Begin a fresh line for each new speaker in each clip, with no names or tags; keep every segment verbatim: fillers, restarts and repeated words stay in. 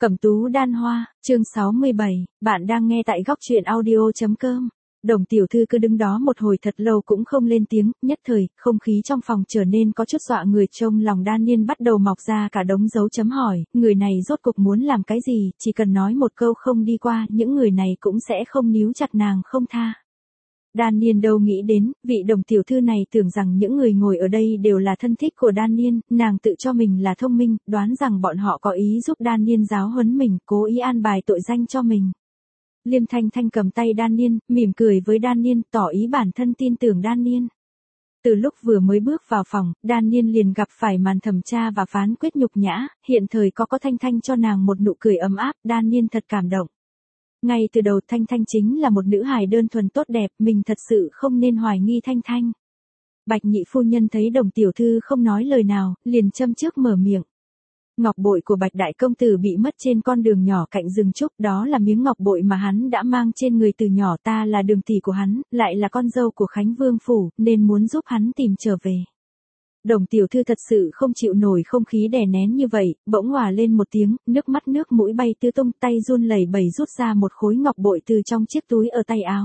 Cẩm tú đan hoa, chương sáu mươi bảy, bạn đang nghe tại góc truyện audio.com. Đồng tiểu thư cứ đứng đó một hồi thật lâu cũng không lên tiếng, nhất thời, không khí trong phòng trở nên có chút dọa người. Trông lòng Đan Niên bắt đầu mọc ra cả đống dấu chấm hỏi, người này rốt cục muốn làm cái gì, chỉ cần nói một câu không đi qua, những người này cũng sẽ không níu chặt nàng không tha. Đan Niên đâu nghĩ đến, vị đồng tiểu thư này tưởng rằng những người ngồi ở đây đều là thân thích của Đan Niên, nàng tự cho mình là thông minh, đoán rằng bọn họ có ý giúp Đan Niên giáo huấn mình, cố ý an bài tội danh cho mình. Liêm Thanh Thanh cầm tay Đan Niên, mỉm cười với Đan Niên, tỏ ý bản thân tin tưởng Đan Niên. Từ lúc vừa mới bước vào phòng, Đan Niên liền gặp phải màn thẩm tra và phán quyết nhục nhã, hiện thời có có Thanh Thanh cho nàng một nụ cười ấm áp, Đan Niên thật cảm động. Ngay từ đầu Thanh Thanh chính là một nữ hài đơn thuần tốt đẹp, mình thật sự không nên hoài nghi Thanh Thanh. Bạch nhị phu nhân thấy đồng tiểu thư không nói lời nào, liền châm trước mở miệng. Ngọc bội của Bạch đại công tử bị mất trên con đường nhỏ cạnh rừng trúc, đó là miếng ngọc bội mà hắn đã mang trên người từ nhỏ, ta là đường tỷ của hắn, lại là con dâu của Khánh Vương phủ, nên muốn giúp hắn tìm trở về. Đồng tiểu thư thật sự không chịu nổi không khí đè nén như vậy, bỗng hòa lên một tiếng, nước mắt nước mũi bay tứ tung, tay run lẩy bẩy rút ra một khối ngọc bội từ trong chiếc túi ở tay áo.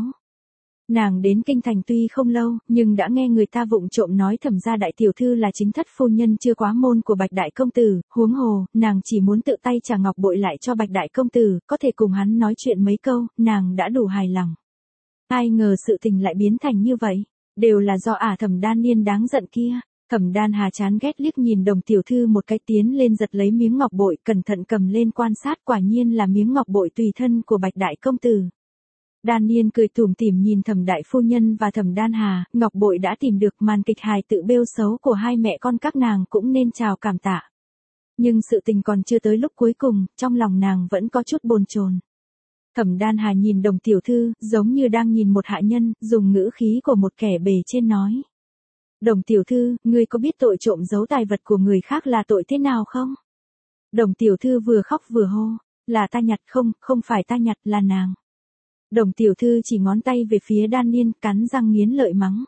Nàng đến kinh thành tuy không lâu, nhưng đã nghe người ta vụng trộm nói Thẩm gia đại tiểu thư là chính thất phu nhân chưa quá môn của Bạch đại công tử, huống hồ, nàng chỉ muốn tự tay trả ngọc bội lại cho Bạch đại công tử, có thể cùng hắn nói chuyện mấy câu, nàng đã đủ hài lòng. Ai ngờ sự tình lại biến thành như vậy, đều là do ả Thẩm Đan Niên đáng giận kia. Thẩm Đan Hà chán ghét liếc nhìn đồng tiểu thư một cái, tiến lên giật lấy miếng ngọc bội, cẩn thận cầm lên quan sát, quả nhiên là miếng ngọc bội tùy thân của Bạch đại công tử. Đan Niên cười tủm tỉm nhìn Thẩm đại phu nhân và Thẩm Đan Hà, ngọc bội đã tìm được, màn kịch hài tự bêu xấu của hai mẹ con các nàng cũng nên chào cảm tạ. Nhưng sự tình còn chưa tới lúc cuối cùng, trong lòng nàng vẫn có chút bồn chồn. Thẩm Đan Hà nhìn đồng tiểu thư, giống như đang nhìn một hạ nhân, dùng ngữ khí của một kẻ bề trên nói. Đồng tiểu thư, ngươi có biết tội trộm giấu tài vật của người khác là tội thế nào không? Đồng tiểu thư vừa khóc vừa hô, là ta nhặt, không, không phải ta nhặt, là nàng. Đồng tiểu thư chỉ ngón tay về phía Đan Niên, cắn răng nghiến lợi mắng.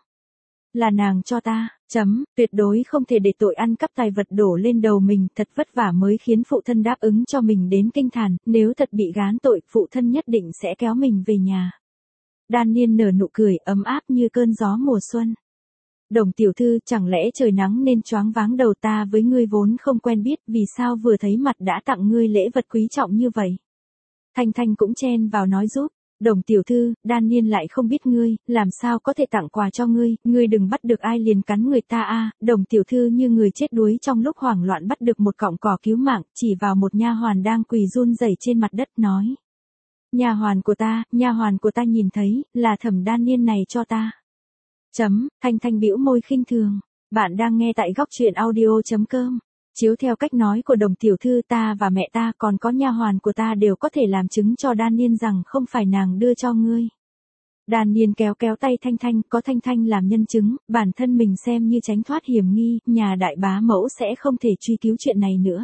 Là nàng cho ta, chấm, tuyệt đối không thể để tội ăn cắp tài vật đổ lên đầu mình, thật vất vả mới khiến phụ thân đáp ứng cho mình đến kinh thành, nếu thật bị gán tội, phụ thân nhất định sẽ kéo mình về nhà. Đan Niên nở nụ cười, ấm áp như cơn gió mùa xuân. Đồng tiểu thư, chẳng lẽ trời nắng nên choáng váng đầu, ta với ngươi vốn không quen biết, vì sao vừa thấy mặt đã tặng ngươi lễ vật quý trọng như vậy? Thanh Thanh cũng chen vào nói giúp. Đồng tiểu thư, Đan Niên lại không biết ngươi, làm sao có thể tặng quà cho ngươi, ngươi đừng bắt được ai liền cắn người ta a. Đồng tiểu thư như người chết đuối trong lúc hoảng loạn bắt được một cọng cỏ cứu mạng, chỉ vào một nha hoàn đang quỳ run rẩy trên mặt đất nói. Nha hoàn của ta, nha hoàn của ta nhìn thấy, là Thẩm Đan Niên này cho ta. Chấm, Thanh Thanh bĩu môi khinh thường. Bạn đang nghe tại góc truyện audio.com. Chiếu theo cách nói của đồng tiểu thư, ta và mẹ ta còn có nha hoàn của ta đều có thể làm chứng cho Đan Niên rằng không phải nàng đưa cho ngươi. Đan Niên kéo kéo tay Thanh Thanh, có Thanh Thanh làm nhân chứng, bản thân mình xem như tránh thoát hiểm nghi, nhà đại bá mẫu sẽ không thể truy cứu chuyện này nữa.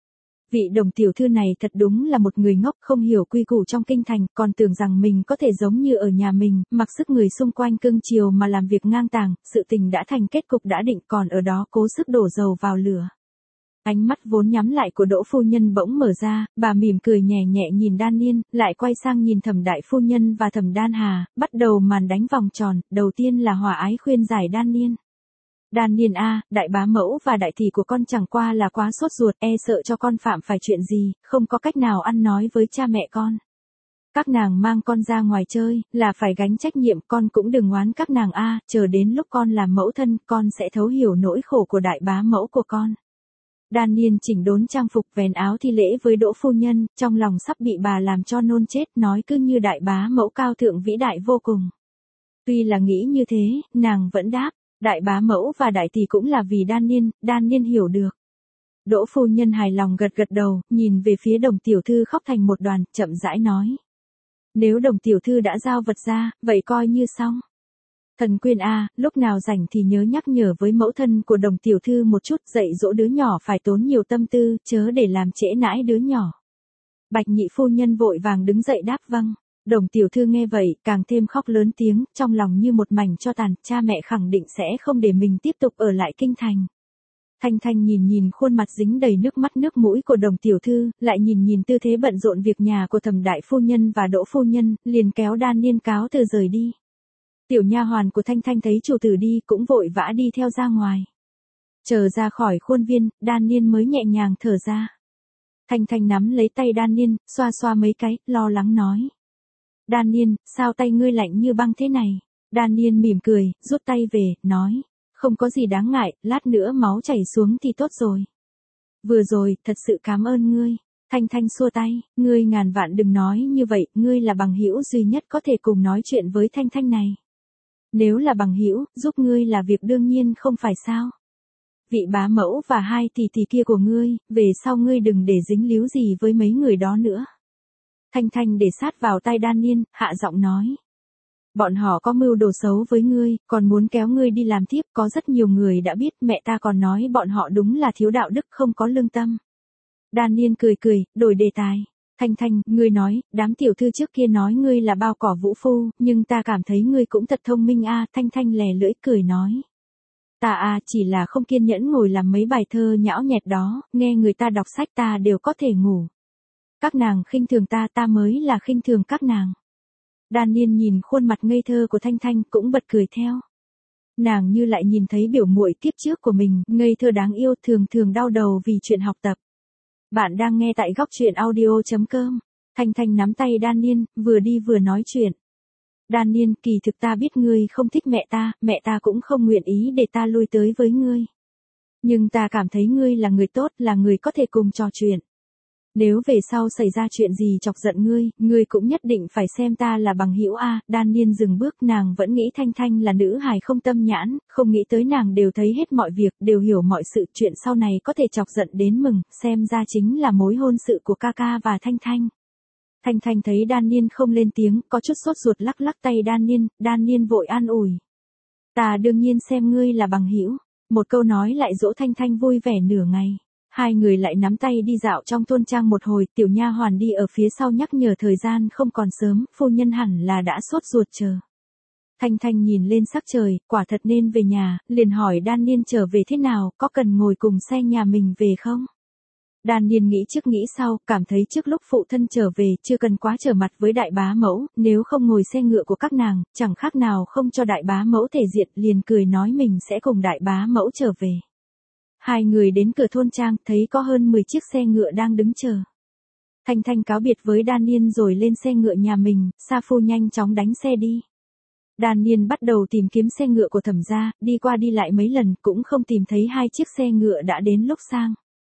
Vị đồng tiểu thư này thật đúng là một người ngốc, không hiểu quy củ trong kinh thành, còn tưởng rằng mình có thể giống như ở nhà mình, mặc sức người xung quanh cưng chiều mà làm việc ngang tàng, sự tình đã thành kết cục đã định, còn ở đó cố sức đổ dầu vào lửa. Ánh mắt vốn nhắm lại của Đỗ phu nhân bỗng mở ra, bà mỉm cười nhẹ nhẹ nhìn Đan Niên, lại quay sang nhìn Thẩm đại phu nhân và Thẩm Đan Hà, bắt đầu màn đánh vòng tròn, đầu tiên là hòa ái khuyên giải Đan Niên. Đan Niên a, đại bá mẫu và đại tỷ của con chẳng qua là quá sốt ruột, e sợ cho con phạm phải chuyện gì, không có cách nào ăn nói với cha mẹ con. Các nàng mang con ra ngoài chơi, là phải gánh trách nhiệm, con cũng đừng oán các nàng a, chờ đến lúc con làm mẫu thân, con sẽ thấu hiểu nỗi khổ của đại bá mẫu của con. Đan Niên chỉnh đốn trang phục, vén áo thi lễ với Đỗ phu nhân, trong lòng sắp bị bà làm cho nôn chết, nói cứ như đại bá mẫu cao thượng vĩ đại vô cùng. Tuy là nghĩ như thế, nàng vẫn đáp, đại bá mẫu và đại tỷ cũng là vì Đan Niên, Đan Niên hiểu được. Đỗ phu nhân hài lòng gật gật đầu, nhìn về phía đồng tiểu thư khóc thành một đoàn, chậm rãi nói. Nếu đồng tiểu thư đã giao vật ra, vậy coi như xong. Thần Quyên a, lúc nào rảnh thì nhớ nhắc nhở với mẫu thân của đồng tiểu thư một chút, dạy dỗ đứa nhỏ phải tốn nhiều tâm tư, chớ để làm trễ nãi đứa nhỏ. Bạch nhị phu nhân vội vàng đứng dậy đáp vâng. Đồng tiểu thư nghe vậy, càng thêm khóc lớn tiếng, trong lòng như một mảnh tro tàn, cha mẹ khẳng định sẽ không để mình tiếp tục ở lại kinh thành. Thanh Thanh nhìn nhìn khuôn mặt dính đầy nước mắt nước mũi của Đồng tiểu thư, lại nhìn nhìn tư thế bận rộn việc nhà của Thẩm đại phu nhân và Đỗ phu nhân, liền kéo Đan Niên cáo từ rời đi. Tiểu nha hoàn của Thanh Thanh thấy chủ tử đi cũng vội vã đi theo ra ngoài. Chờ ra khỏi khuôn viên, Đan Niên mới nhẹ nhàng thở ra. Thanh Thanh nắm lấy tay Đan Niên, xoa xoa mấy cái, lo lắng nói. Đan Niên, sao tay ngươi lạnh như băng thế này? Đan Niên mỉm cười, rút tay về, nói. Không có gì đáng ngại, lát nữa máu chảy xuống thì tốt rồi. Vừa rồi, thật sự cảm ơn ngươi. Thanh Thanh xua tay, ngươi ngàn vạn đừng nói như vậy, ngươi là bằng hữu duy nhất có thể cùng nói chuyện với Thanh Thanh này. Nếu là bằng hữu, giúp ngươi là việc đương nhiên không phải sao? Vị bá mẫu và hai tỷ tỷ kia của ngươi, về sau ngươi đừng để dính líu gì với mấy người đó nữa. Thanh Thanh để sát vào tai Đan Niên, hạ giọng nói. Bọn họ có mưu đồ xấu với ngươi, còn muốn kéo ngươi đi làm tiếp, có rất nhiều người đã biết, mẹ ta còn nói bọn họ đúng là thiếu đạo đức không có lương tâm. Đan Niên cười cười, đổi đề tài. Thanh Thanh, ngươi nói, đám tiểu thư trước kia nói ngươi là bao cỏ vũ phu, nhưng ta cảm thấy ngươi cũng thật thông minh a. Thanh Thanh lè lưỡi cười nói. Ta à, chỉ là không kiên nhẫn ngồi làm mấy bài thơ nhão nhẹt đó, nghe người ta đọc sách ta đều có thể ngủ. Các nàng khinh thường ta, ta mới là khinh thường các nàng. Đan Niên nhìn khuôn mặt ngây thơ của Thanh Thanh cũng bật cười theo. Nàng như lại nhìn thấy biểu muội tiếp trước của mình, ngây thơ đáng yêu, thường thường đau đầu vì chuyện học tập. Bạn đang nghe tại góc truyện audio chấm com. Thanh Thanh nắm tay Đan Niên, vừa đi vừa nói chuyện. Đan Niên, kỳ thực ta biết ngươi không thích mẹ ta, mẹ ta cũng không nguyện ý để ta lui tới với ngươi. Nhưng ta cảm thấy ngươi là người tốt, là người có thể cùng trò chuyện. Nếu về sau xảy ra chuyện gì chọc giận ngươi, ngươi cũng nhất định phải xem ta là bằng hữu a. Đan Niên dừng bước, nàng vẫn nghĩ Thanh Thanh là nữ hài không tâm nhãn, không nghĩ tới nàng đều thấy hết mọi việc, đều hiểu mọi sự, chuyện sau này có thể chọc giận đến mừng, xem ra chính là mối hôn sự của ca ca và Thanh Thanh. Thanh Thanh thấy Đan Niên không lên tiếng, có chút sốt ruột lắc lắc tay Đan Niên, Đan Niên vội an ủi. Ta đương nhiên xem ngươi là bằng hữu. Một câu nói lại dỗ Thanh Thanh vui vẻ nửa ngày. Hai người lại nắm tay đi dạo trong thôn trang một hồi, tiểu nha hoàn đi ở phía sau nhắc nhở thời gian không còn sớm, phu nhân hẳn là đã sốt ruột chờ. Thanh Thanh nhìn lên sắc trời, quả thật nên về nhà, liền hỏi Đan Niên trở về thế nào, có cần ngồi cùng xe nhà mình về không? Đan Niên nghĩ trước nghĩ sau, cảm thấy trước lúc phụ thân trở về, chưa cần quá trở mặt với đại bá mẫu, nếu không ngồi xe ngựa của các nàng, chẳng khác nào không cho đại bá mẫu thể diện, liền cười nói mình sẽ cùng đại bá mẫu trở về. Hai người đến cửa thôn trang, thấy có hơn mười chiếc xe ngựa đang đứng chờ. Thanh Thanh cáo biệt với Đan Niên rồi lên xe ngựa nhà mình, Sa Phu nhanh chóng đánh xe đi. Đan Niên bắt đầu tìm kiếm xe ngựa của Thẩm gia, đi qua đi lại mấy lần cũng không tìm thấy hai chiếc xe ngựa đã đến lúc sang.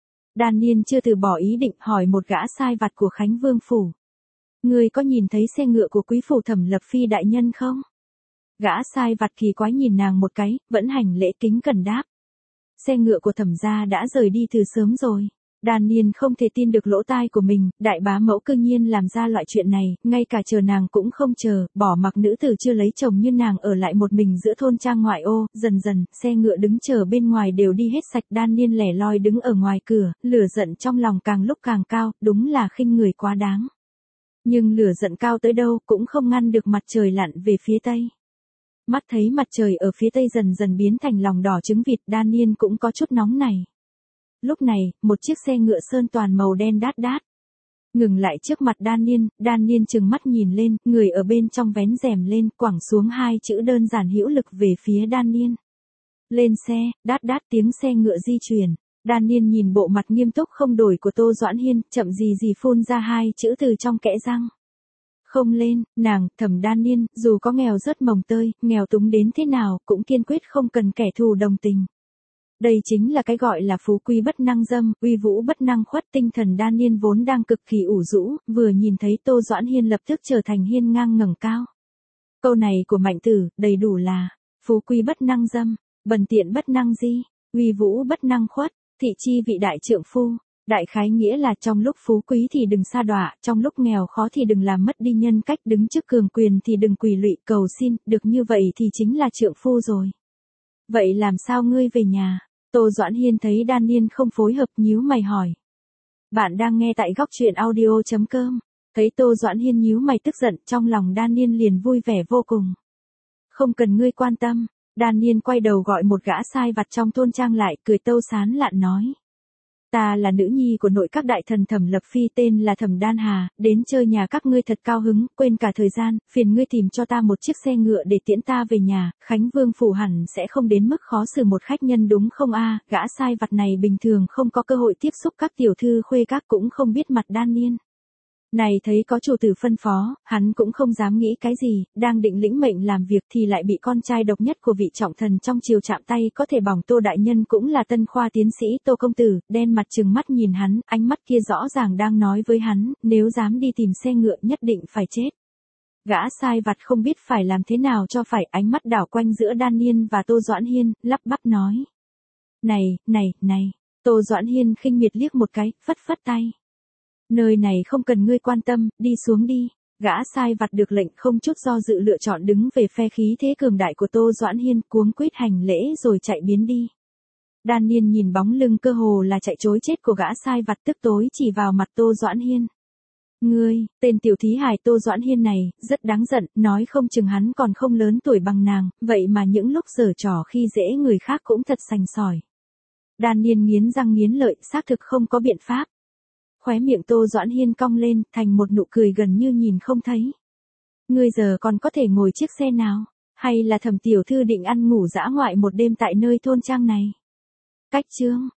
Đan Niên chưa từ bỏ ý định, hỏi một gã sai vặt của Khánh Vương phủ. Ngươi có nhìn thấy xe ngựa của quý phủ Thẩm Lập Phi đại nhân không? Gã sai vặt kỳ quái nhìn nàng một cái, vẫn hành lễ kính cẩn đáp. Xe ngựa của Thẩm gia đã rời đi từ sớm rồi. Đan Niên không thể tin được lỗ tai của mình, đại bá mẫu cư nhiên làm ra loại chuyện này, ngay cả chờ nàng cũng không chờ, bỏ mặc nữ tử chưa lấy chồng như nàng ở lại một mình giữa thôn trang ngoại ô, dần dần, xe ngựa đứng chờ bên ngoài đều đi hết sạch. Đan Niên lẻ loi đứng ở ngoài cửa, lửa giận trong lòng càng lúc càng cao, đúng là khinh người quá đáng. Nhưng lửa giận cao tới đâu cũng không ngăn được mặt trời lặn về phía tây. Mắt thấy mặt trời ở phía tây dần dần biến thành lòng đỏ trứng vịt, Đan Niên cũng có chút nóng này. Lúc này, một chiếc xe ngựa sơn toàn màu đen đát đát. Ngừng lại trước mặt Đan Niên, Đan Niên trừng mắt nhìn lên, người ở bên trong vén rèm lên, quẳng xuống hai chữ đơn giản hữu lực về phía Đan Niên. Lên xe, đát đát tiếng xe ngựa di chuyển. Đan Niên nhìn bộ mặt nghiêm túc không đổi của Tô Doãn Hiên, chậm gì gì phun ra hai chữ từ trong kẽ răng. Không lên, nàng, Thẩm Đan Niên, dù có nghèo rớt mồng tơi, nghèo túng đến thế nào, cũng kiên quyết không cần kẻ thù đồng tình. Đây chính là cái gọi là phú quý bất năng dâm, uy vũ bất năng khuất. Tinh thần Đan Niên vốn đang cực kỳ ủ rũ, vừa nhìn thấy Tô Doãn Hiên lập tức trở thành hiên ngang ngẩng cao. Câu này của Mạnh Tử, đầy đủ là, phú quý bất năng dâm, bần tiện bất năng di, uy vũ bất năng khuất, thị chi vị đại trượng phu. Đại khái nghĩa là trong lúc phú quý thì đừng sa đọa, trong lúc nghèo khó thì đừng làm mất đi nhân cách, đứng trước cường quyền thì đừng quỳ lụy cầu xin, được như vậy thì chính là trượng phu rồi. Vậy làm sao ngươi về nhà? Tô Doãn Hiên thấy Đan Niên không phối hợp, nhíu mày hỏi. Bạn đang nghe tại góc truyện audio chấm com. Thấy Tô Doãn Hiên nhíu mày tức giận, trong lòng Đan Niên liền vui vẻ vô cùng. Không cần ngươi quan tâm, Đan Niên quay đầu gọi một gã sai vặt trong thôn trang lại, cười tâu sán lạn nói. Ta là nữ nhi của nội các đại thần Thẩm Lập Phi, tên là Thẩm Đan Hà, đến chơi nhà các ngươi thật cao hứng, quên cả thời gian, phiền ngươi tìm cho ta một chiếc xe ngựa để tiễn ta về nhà, Khánh Vương phủ hẳn sẽ không đến mức khó xử một khách nhân đúng không a? Gã sai vặt này bình thường không có cơ hội tiếp xúc các tiểu thư khuê các, cũng không biết mặt Đan Niên. Này thấy có chủ tử phân phó, hắn cũng không dám nghĩ cái gì, đang định lĩnh mệnh làm việc thì lại bị con trai độc nhất của vị trọng thần trong triều chạm tay có thể bỏng. Tô đại nhân cũng là tân khoa tiến sĩ Tô công tử, đen mặt trừng mắt nhìn hắn, ánh mắt kia rõ ràng đang nói với hắn, nếu dám đi tìm xe ngựa nhất định phải chết. Gã sai vặt không biết phải làm thế nào cho phải, ánh mắt đảo quanh giữa Đan Niên và Tô Doãn Hiên, lắp bắp nói. Này, này, này, Tô Doãn Hiên khinh miệt liếc một cái, phất phất tay. Nơi này không cần ngươi quan tâm, đi xuống đi. Gã sai vặt được lệnh không chút do dự lựa chọn đứng về phe khí thế cường đại của Tô Doãn Hiên, cuống quýt hành lễ rồi chạy biến đi. Đan Niên nhìn bóng lưng cơ hồ là chạy trối chết của gã sai vặt, tức tối chỉ vào mặt Tô Doãn Hiên. Ngươi, tên tiểu thí hài Tô Doãn Hiên này, rất đáng giận, nói không chừng hắn còn không lớn tuổi bằng nàng, vậy mà những lúc giở trò khi dễ người khác cũng thật sành sỏi. Đan Niên nghiến răng nghiến lợi, xác thực không có biện pháp. Khóe miệng Tô Doãn Hiên cong lên, thành một nụ cười gần như nhìn không thấy. Ngươi giờ còn có thể ngồi chiếc xe nào? Hay là Thẩm tiểu thư định ăn ngủ dã ngoại một đêm tại nơi thôn trang này? Cách chương